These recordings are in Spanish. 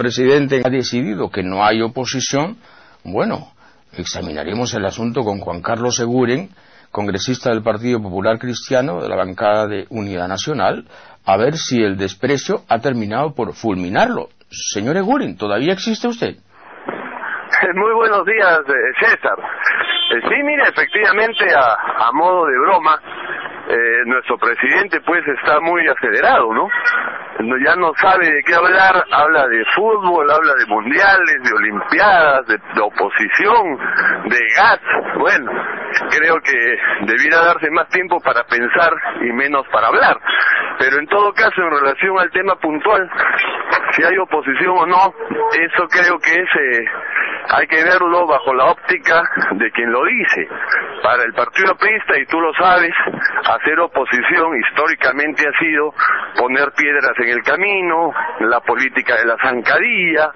presidente ha decidido que no hay oposición, bueno, examinaremos el asunto con Juan Carlos Eguren, congresista del Partido Popular Cristiano de la bancada de Unidad Nacional, a ver si el desprecio ha terminado por fulminarlo. Señor Eguren, ¿todavía existe usted? Muy buenos días, César. Sí, mira, efectivamente, a modo de broma, nuestro presidente pues está muy acelerado, ¿no? Ya no sabe de qué hablar, habla de fútbol, habla de mundiales, de olimpiadas, de oposición, de gas. Bueno, creo que debiera darse más tiempo para pensar y menos para hablar. Pero en todo caso, en relación al tema puntual, si hay oposición o no, eso creo que hay que verlo bajo la óptica de quien lo dice. Para el partido aprista, y tú lo sabes, hacer oposición históricamente ha sido poner piedras en el camino, la política de la zancadilla,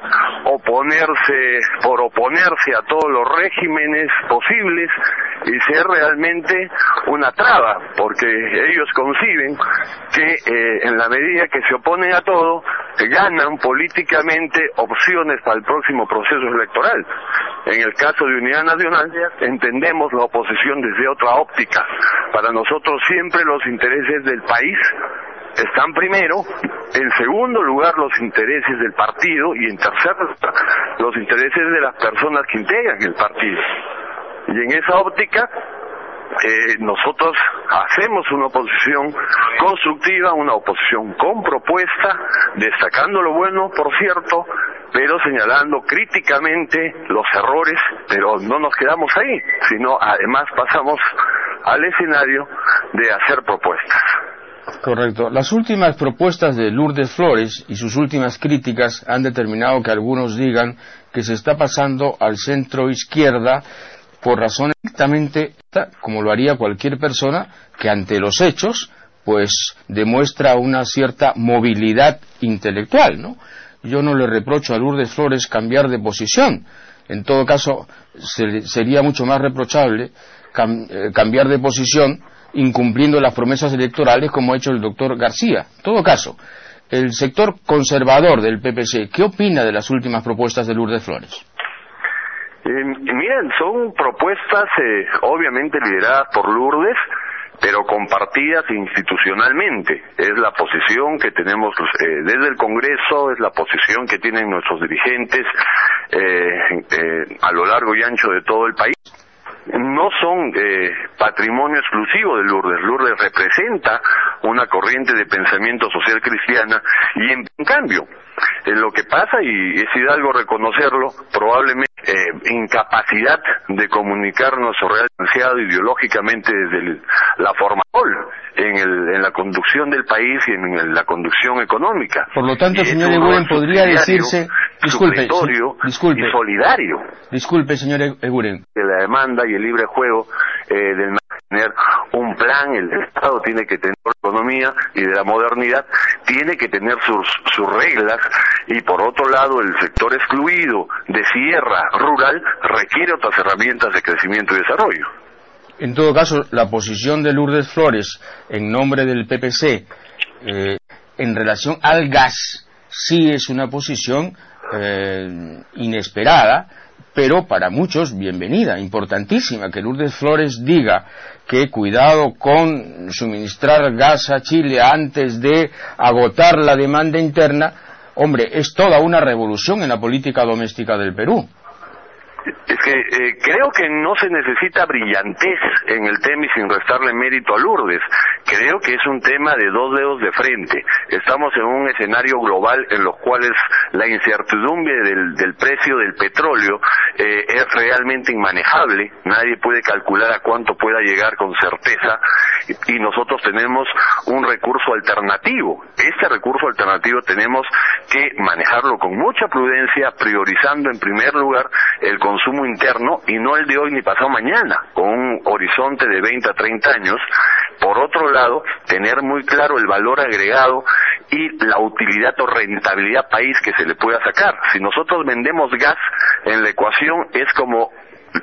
oponerse a todos los regímenes posibles y ser realmente una traba, porque ellos conciben que en la medida que se oponen a todo, ganan políticamente opciones para el próximo proceso electoral. En el caso de Unidad Nacional, entendemos la oposición desde otra óptica. Para nosotros siempre los intereses del país están primero, en segundo lugar los intereses del partido y en tercer lugar los intereses de las personas que integran el partido. Y en esa óptica nosotros hacemos una oposición constructiva, una oposición con propuesta, destacando lo bueno, por cierto, pero señalando críticamente los errores, pero no nos quedamos ahí, sino además pasamos al escenario de hacer propuestas. Correcto. Las últimas propuestas de Lourdes Flores y sus últimas críticas han determinado que algunos digan que se está pasando al centro izquierda por razones exactamente como lo haría cualquier persona que ante los hechos pues demuestra una cierta movilidad intelectual, ¿no? Yo no le reprocho a Lourdes Flores cambiar de posición. En todo caso sería mucho más reprochable cambiar de posición incumpliendo las promesas electorales como ha hecho el doctor García. En todo caso, el sector conservador del PPC, ¿qué opina de las últimas propuestas de Lourdes Flores? Miren, son propuestas obviamente lideradas por Lourdes, pero compartidas institucionalmente. Es la posición que tenemos desde el Congreso, es la posición que tienen nuestros dirigentes a lo largo y ancho de todo el país. No son patrimonio exclusivo de Lourdes. Lourdes representa una corriente de pensamiento social cristiana y en cambio, lo que pasa, y es Hidalgo reconocerlo, probablemente incapacidad de comunicar nuestro real pensado ideológicamente desde la formación en la conducción del país y en la conducción económica. Por lo tanto, señor Eguren, podría decirse, disculpe, y solidario. Disculpe, señor Eguren. De la demanda y el libre juego del tener un plan, el Estado tiene que tener economía y de la modernidad tiene que tener sus reglas, y por otro lado el sector excluido de sierra rural requiere otras herramientas de crecimiento y desarrollo. En todo caso, la posición de Lourdes Flores en nombre del PPC en relación al gas sí es una posición inesperada, pero para muchos bienvenida, importantísima, que Lourdes Flores diga que cuidado con suministrar gas a Chile antes de agotar la demanda interna. Hombre, es toda una revolución en la política doméstica del Perú. Es que creo que no se necesita brillantez en el tema y sin restarle mérito a Lourdes. Creo que es un tema de dos dedos de frente. Estamos en un escenario global en los cuales la incertidumbre del precio del petróleo es realmente inmanejable. Nadie puede calcular a cuánto pueda llegar con certeza y nosotros tenemos un recurso alternativo. Este recurso alternativo tenemos que manejarlo con mucha prudencia, priorizando en primer lugar el consumo interno y no el de hoy ni pasado mañana, con un horizonte de 20 a 30 años. Por otro lado, tener muy claro el valor agregado y la utilidad o rentabilidad país que se le pueda sacar. Si nosotros vendemos gas en la ecuación, es como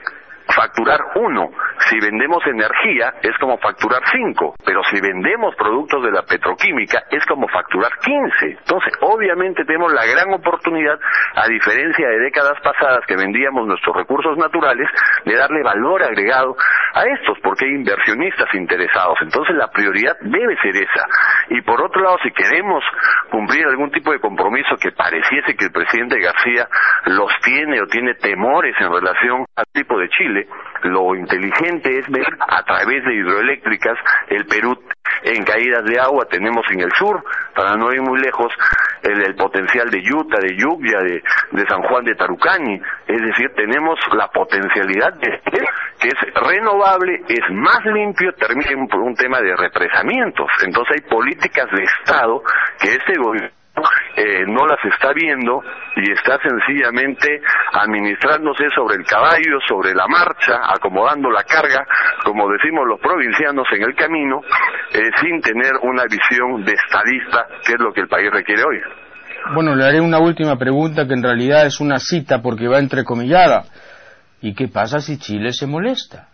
facturar 1. Si vendemos energía es como facturar 5, pero si vendemos productos de la petroquímica es como facturar 15. Entonces, obviamente tenemos la gran oportunidad, a diferencia de décadas pasadas que vendíamos nuestros recursos naturales, de darle valor agregado a estos, porque hay inversionistas interesados. Entonces, la prioridad debe ser esa. Y por otro lado, si queremos cumplir algún tipo de compromiso que pareciese que el presidente García los tiene o tiene temores en relación al tipo de Chile, lo inteligente es ver a través de hidroeléctricas. El Perú en caídas de agua tenemos en el sur, para no ir muy lejos, el potencial de Yuta, de Yugya, de San Juan de Tarucani. Es decir, tenemos la potencialidad de que es renovable, es más limpio, termina en un tema de represamientos. Entonces hay políticas de Estado que este gobierno no las está viendo y está sencillamente administrándose sobre el caballo, sobre la marcha, acomodando la carga, como decimos los provincianos, en el camino, sin tener una visión de estadista, que es lo que el país requiere hoy. Bueno, le haré una última pregunta que en realidad es una cita porque va entrecomillada. ¿Y qué pasa si Chile se molesta?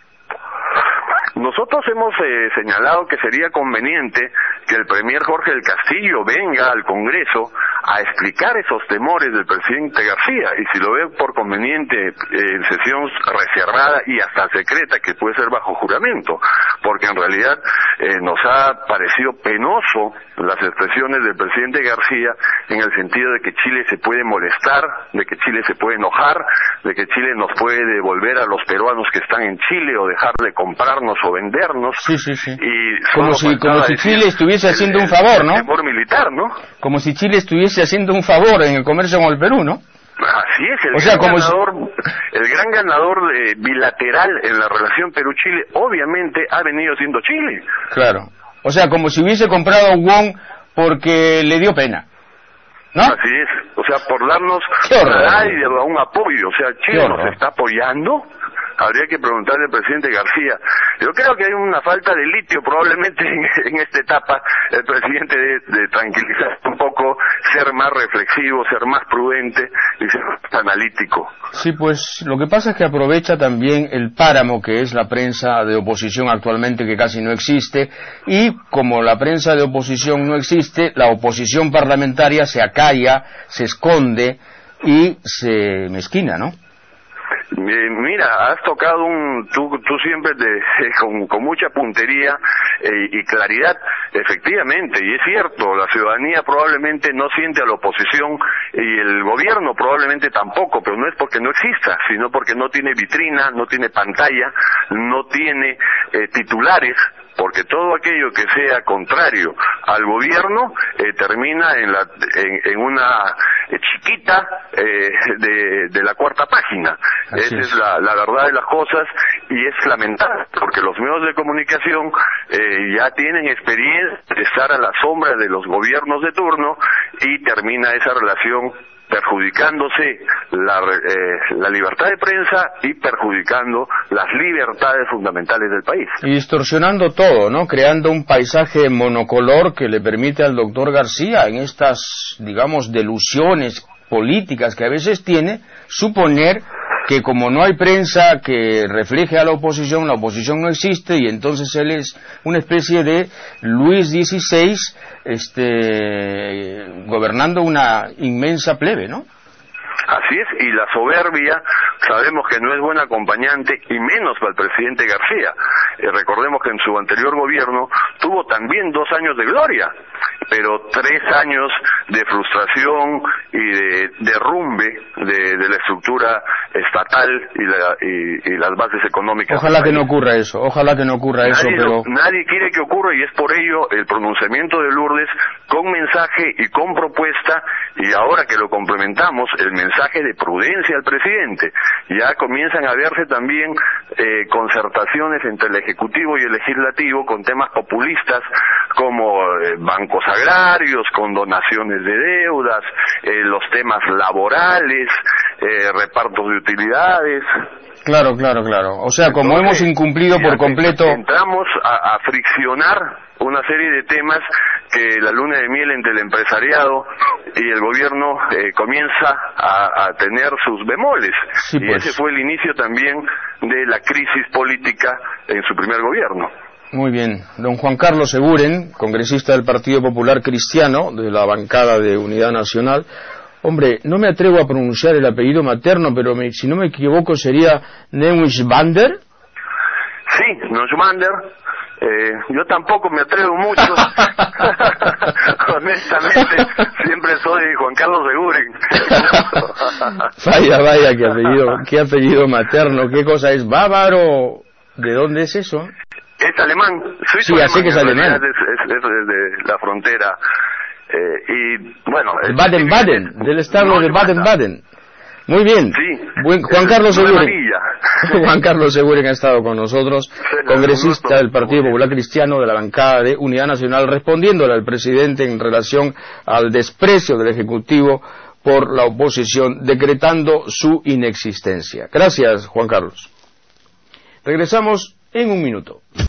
Nosotros hemos señalado que sería conveniente que el premier Jorge del Castillo venga al Congreso a explicar esos temores del presidente García, y si lo ve por conveniente en sesión reservada y hasta secreta, que puede ser bajo juramento, porque en realidad nos ha parecido penoso las expresiones del presidente García en el sentido de que Chile se puede molestar, de que Chile se puede enojar, de que Chile nos puede devolver a los peruanos que están en Chile o dejar de comprarnos o vendernos. Sí. Y como si Chile estuviese haciendo un favor, ¿no? Temor militar, ¿no? Como si Chile estuviese haciendo un favor en el comercio con el Perú, ¿no? Así es, el gran ganador bilateral en la relación Perú-Chile obviamente ha venido siendo Chile. Claro, o sea, como si hubiese comprado won porque le dio pena, ¿no? Así es, o sea, por darnos un apoyo, o sea, Chile nos está apoyando. Habría que preguntarle al presidente García. Yo creo que hay una falta de litio probablemente en esta etapa. El presidente de tranquilizar un poco, ser más reflexivo, ser más prudente y ser más analítico. Sí, pues lo que pasa es que aprovecha también el páramo que es la prensa de oposición actualmente, que casi no existe, y como la prensa de oposición no existe, la oposición parlamentaria se acalla, se esconde y se mezquina, ¿no? Mira, has tocado tú siempre con mucha puntería y claridad, efectivamente, y es cierto, la ciudadanía probablemente no siente a la oposición y el gobierno probablemente tampoco, pero no es porque no exista, sino porque no tiene vitrina, no tiene pantalla, no tiene titulares, porque todo aquello que sea contrario al gobierno termina en una chiquita de la cuarta página. Esa es la verdad de las cosas, y es lamentable porque los medios de comunicación ya tienen experiencia de estar a la sombra de los gobiernos de turno, y termina esa relación perjudicándose la libertad de prensa y perjudicando las libertades fundamentales del país. Y distorsionando todo, ¿no? Creando un paisaje monocolor que le permite al doctor García, en estas, digamos, delusiones políticas que a veces tiene, suponer que como no hay prensa que refleje a la oposición no existe, y entonces él es una especie de Luis XVI gobernando una inmensa plebe, ¿no? Así es, y la soberbia sabemos que no es buen acompañante, y menos para el presidente García. Recordemos que en su anterior gobierno tuvo también 2 años de gloria, pero 3 años de frustración y de derrumbe de la estructura estatal y las bases económicas. Ojalá que no ocurra eso, pero nadie quiere que ocurra, y es por ello el pronunciamiento de Lourdes con mensaje y con propuesta, y ahora que lo complementamos, el mensaje de prudencia al presidente. Ya comienzan a verse también concertaciones entre el Ejecutivo y el Legislativo con temas populistas como bancos agrarios, con donaciones de deudas, los temas laborales, repartos de utilidades. Claro. O sea, como hemos incumplido por completo... Entramos a friccionar una serie de temas que la luna de miel entre el empresariado y el gobierno comienza a tener sus bemoles. Sí, y pues. ese fue el inicio también de la crisis política en su primer gobierno. Muy bien. Don Juan Carlos Seguren, congresista del Partido Popular Cristiano, de la bancada de Unidad Nacional. Hombre, no me atrevo a pronunciar el apellido materno, pero si no me equivoco sería Neuschwander. Sí, Neuschwander. Yo tampoco me atrevo mucho. Honestamente, siempre soy Juan Carlos Seguren. Vaya, qué apellido materno, qué cosa es, bávaro. ¿De dónde es eso? Es alemán, suizo. Sí, así que es alemán. Es desde la frontera. Y bueno, Baden-Baden, del estado de Baden-Baden. Muy bien. Sí. Juan Carlos Seguren. Juan Carlos Seguren ha estado con nosotros, congresista del Partido Popular Cristiano de la bancada de Unidad Nacional, respondiéndole al presidente en relación al desprecio del Ejecutivo por la oposición, decretando su inexistencia. Gracias, Juan Carlos. Regresamos en un minuto.